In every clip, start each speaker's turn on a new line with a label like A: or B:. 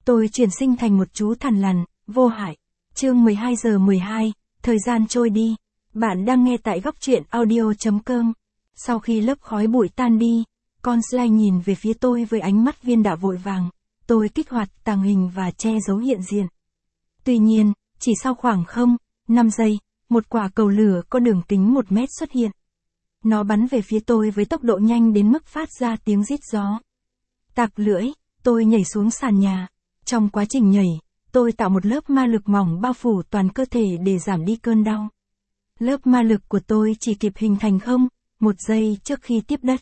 A: Tôi chuyển sinh thành một chú thằn lằn, vô hại. Chương 12 giờ 12, thời gian trôi đi. Bạn đang nghe tại góc truyện audio.com. Sau khi lớp khói bụi tan đi, con Sly nhìn về phía tôi với ánh mắt viên đạn vội vàng. Tôi kích hoạt tàng hình và che giấu hiện diện. Tuy nhiên, chỉ sau khoảng 5 giây, một quả cầu lửa có đường kính 1 mét xuất hiện. Nó bắn về phía tôi với tốc độ nhanh đến mức phát ra tiếng rít gió. Tạc lưỡi, tôi nhảy xuống sàn nhà. Trong quá trình nhảy, tôi tạo một lớp ma lực mỏng bao phủ toàn cơ thể để giảm đi cơn đau. Lớp ma lực của tôi chỉ kịp hình thành 1 giây trước khi tiếp đất.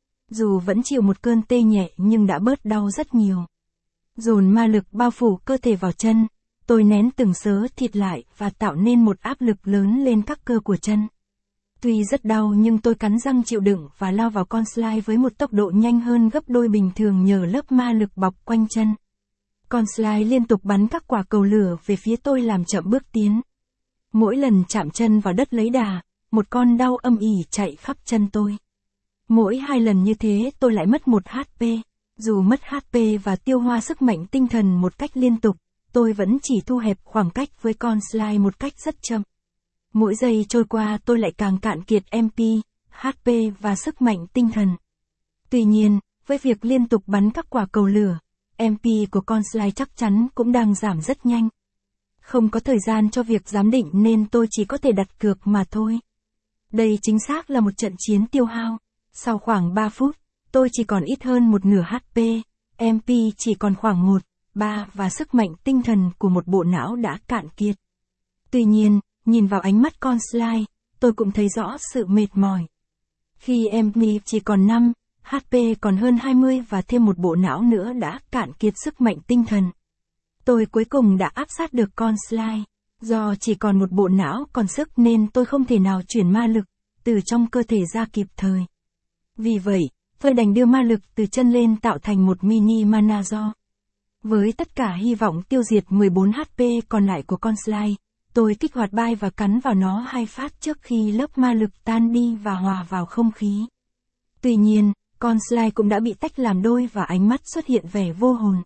A: Dù vẫn chịu một cơn tê nhẹ nhưng đã bớt đau rất nhiều. Dồn ma lực bao phủ cơ thể vào chân, tôi nén từng sớ thịt lại và tạo nên một áp lực lớn lên các cơ của chân. Tuy rất đau nhưng tôi cắn răng chịu đựng và lao vào con Sly với một tốc độ nhanh hơn gấp đôi bình thường nhờ lớp ma lực bọc quanh chân. Con Sly liên tục bắn các quả cầu lửa về phía tôi làm chậm bước tiến. Mỗi lần chạm chân vào đất lấy đà, một con đau âm ỉ chạy khắp chân tôi. Mỗi 2 lần như thế tôi lại mất 1 HP. Dù mất HP và tiêu hao sức mạnh tinh thần một cách liên tục, tôi vẫn chỉ thu hẹp khoảng cách với con Sly một cách rất chậm. Mỗi giây trôi qua tôi lại càng cạn kiệt MP, HP và sức mạnh tinh thần. Tuy nhiên, với việc liên tục bắn các quả cầu lửa, MP của con Sly chắc chắn cũng đang giảm rất nhanh. Không có thời gian cho việc giám định nên tôi chỉ có thể đặt cược mà thôi. Đây chính xác là một trận chiến tiêu hao. Sau khoảng 3 phút, tôi chỉ còn ít hơn một nửa HP, MP chỉ còn khoảng 1/3 và sức mạnh tinh thần của một bộ não đã cạn kiệt. Tuy nhiên, nhìn vào ánh mắt con Sly, tôi cũng thấy rõ sự mệt mỏi. Khi MP chỉ còn 5, HP còn hơn 20 và thêm một bộ não nữa đã cạn kiệt sức mạnh tinh thần. Tôi cuối cùng đã áp sát được con Sly. Do chỉ còn một bộ não còn sức nên tôi không thể nào chuyển ma lực từ trong cơ thể ra kịp thời. Vì vậy, tôi đành đưa ma lực từ chân lên tạo thành một mini Manazor. Với tất cả hy vọng tiêu diệt 14 HP còn lại của con Sly, tôi kích hoạt bai và cắn vào nó 2 phát trước khi lớp ma lực tan đi và hòa vào không khí. Tuy nhiên, con Sly cũng đã bị tách làm đôi và ánh mắt xuất hiện vẻ vô hồn.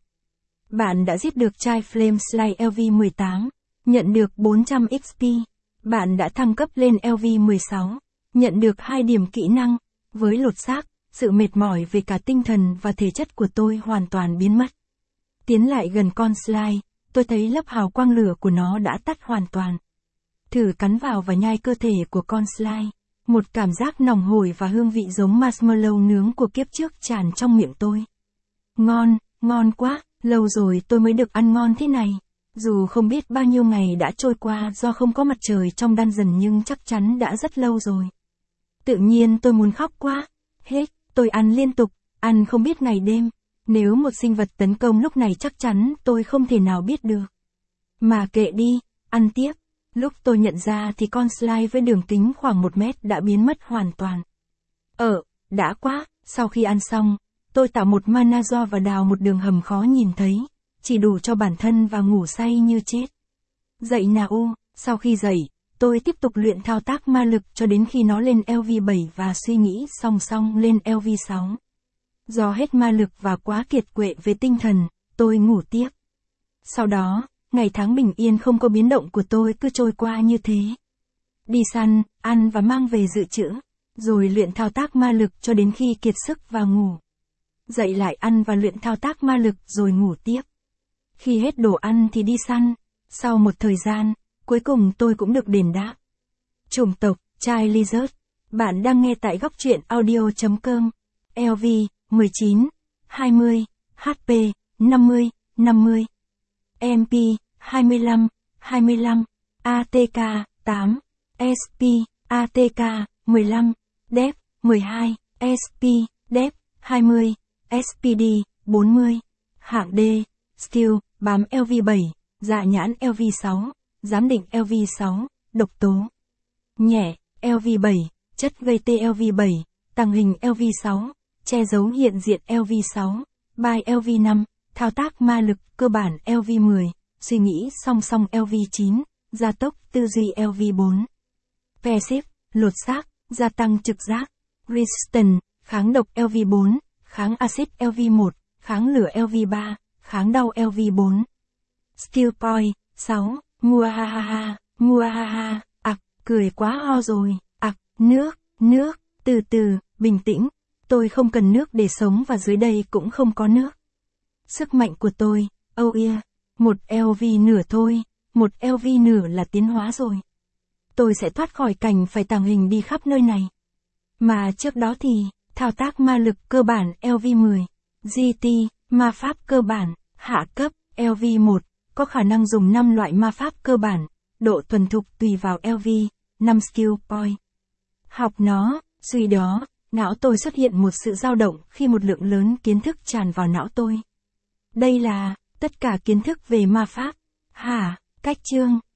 A: Bạn đã giết được trai Flame Sly LV18, nhận được 400 XP. Bạn đã thăng cấp lên LV16, nhận được 2 điểm kỹ năng. Với lột xác, sự mệt mỏi về cả tinh thần và thể chất của tôi hoàn toàn biến mất. Tiến lại gần con Sly, tôi thấy lớp hào quang lửa của nó đã tắt hoàn toàn. Thử cắn vào và nhai cơ thể của con Sly. Một cảm giác nồng hổi và hương vị giống marshmallow nướng của kiếp trước tràn trong miệng tôi. Ngon, ngon quá, lâu rồi tôi mới được ăn ngon thế này. Dù không biết bao nhiêu ngày đã trôi qua do không có mặt trời trong dungeon nhưng chắc chắn đã rất lâu rồi. Tự nhiên tôi muốn khóc quá. Hết, tôi ăn liên tục, ăn không biết ngày đêm. Nếu một sinh vật tấn công lúc này chắc chắn tôi không thể nào biết được. Mà kệ đi, ăn tiếp. Lúc tôi nhận ra thì con Sly với đường kính khoảng 1 mét đã biến mất hoàn toàn. Đã quá, sau khi ăn xong, tôi tạo một Manazor và đào một đường hầm khó nhìn thấy, chỉ đủ cho bản thân và ngủ say như chết. Dậy nào, sau khi dậy, tôi tiếp tục luyện thao tác ma lực cho đến khi nó lên LV7 và suy nghĩ song song lên LV6. Do hết ma lực và quá kiệt quệ về tinh thần, tôi ngủ tiếp. Sau đó, ngày tháng bình yên không có biến động của tôi cứ trôi qua như thế. Đi săn, ăn và mang về dự trữ, rồi luyện thao tác ma lực cho đến khi kiệt sức và ngủ. Dậy lại ăn và luyện thao tác ma lực rồi ngủ tiếp. Khi hết đồ ăn thì đi săn. Sau một thời gian, cuối cùng tôi cũng được đền đáp. Chủng tộc, trai Lizard. Bạn đang nghe tại góc truyện audio.com. LV, 19, 20, HP, 50, 50. MP, 25, 25. ATK, 8. SP, ATK, 15. Dep, 12. SP, Dep, 20. SPD, 40. Hạng D, Skill, bám LV7, dạ nhãn LV6, giám định LV6, độc tố. Nhẹ, LV7, chất gây tê LV7, tàng hình LV6, che giấu hiện diện LV6, bai LV5, thao tác ma lực cơ bản LV10, suy nghĩ song song LV9, gia tốc tư duy LV4. Passive, lột xác, gia tăng trực giác. Resistance, kháng độc LV4, kháng axit LV1, kháng lửa LV3, kháng đau LV4. Skill point, 6, muahaha, muahaha, cười quá ho rồi, nước, từ từ, bình tĩnh, tôi không cần nước để sống và dưới đây cũng không có nước. Sức mạnh của tôi, oh yeah, một LV nửa thôi, một LV nửa là tiến hóa rồi. Tôi sẽ thoát khỏi cảnh phải tàng hình đi khắp nơi này. Mà trước đó thì, thao tác ma lực cơ bản LV10, GT, ma pháp cơ bản, hạ cấp, LV1, có khả năng dùng 5 loại ma pháp cơ bản, độ thuần thục tùy vào LV, 5 skill point. Học nó, suy đó, não tôi xuất hiện một sự dao động khi một lượng lớn kiến thức tràn vào não tôi. Đây là, tất cả kiến thức về ma pháp. Hả, cách chương.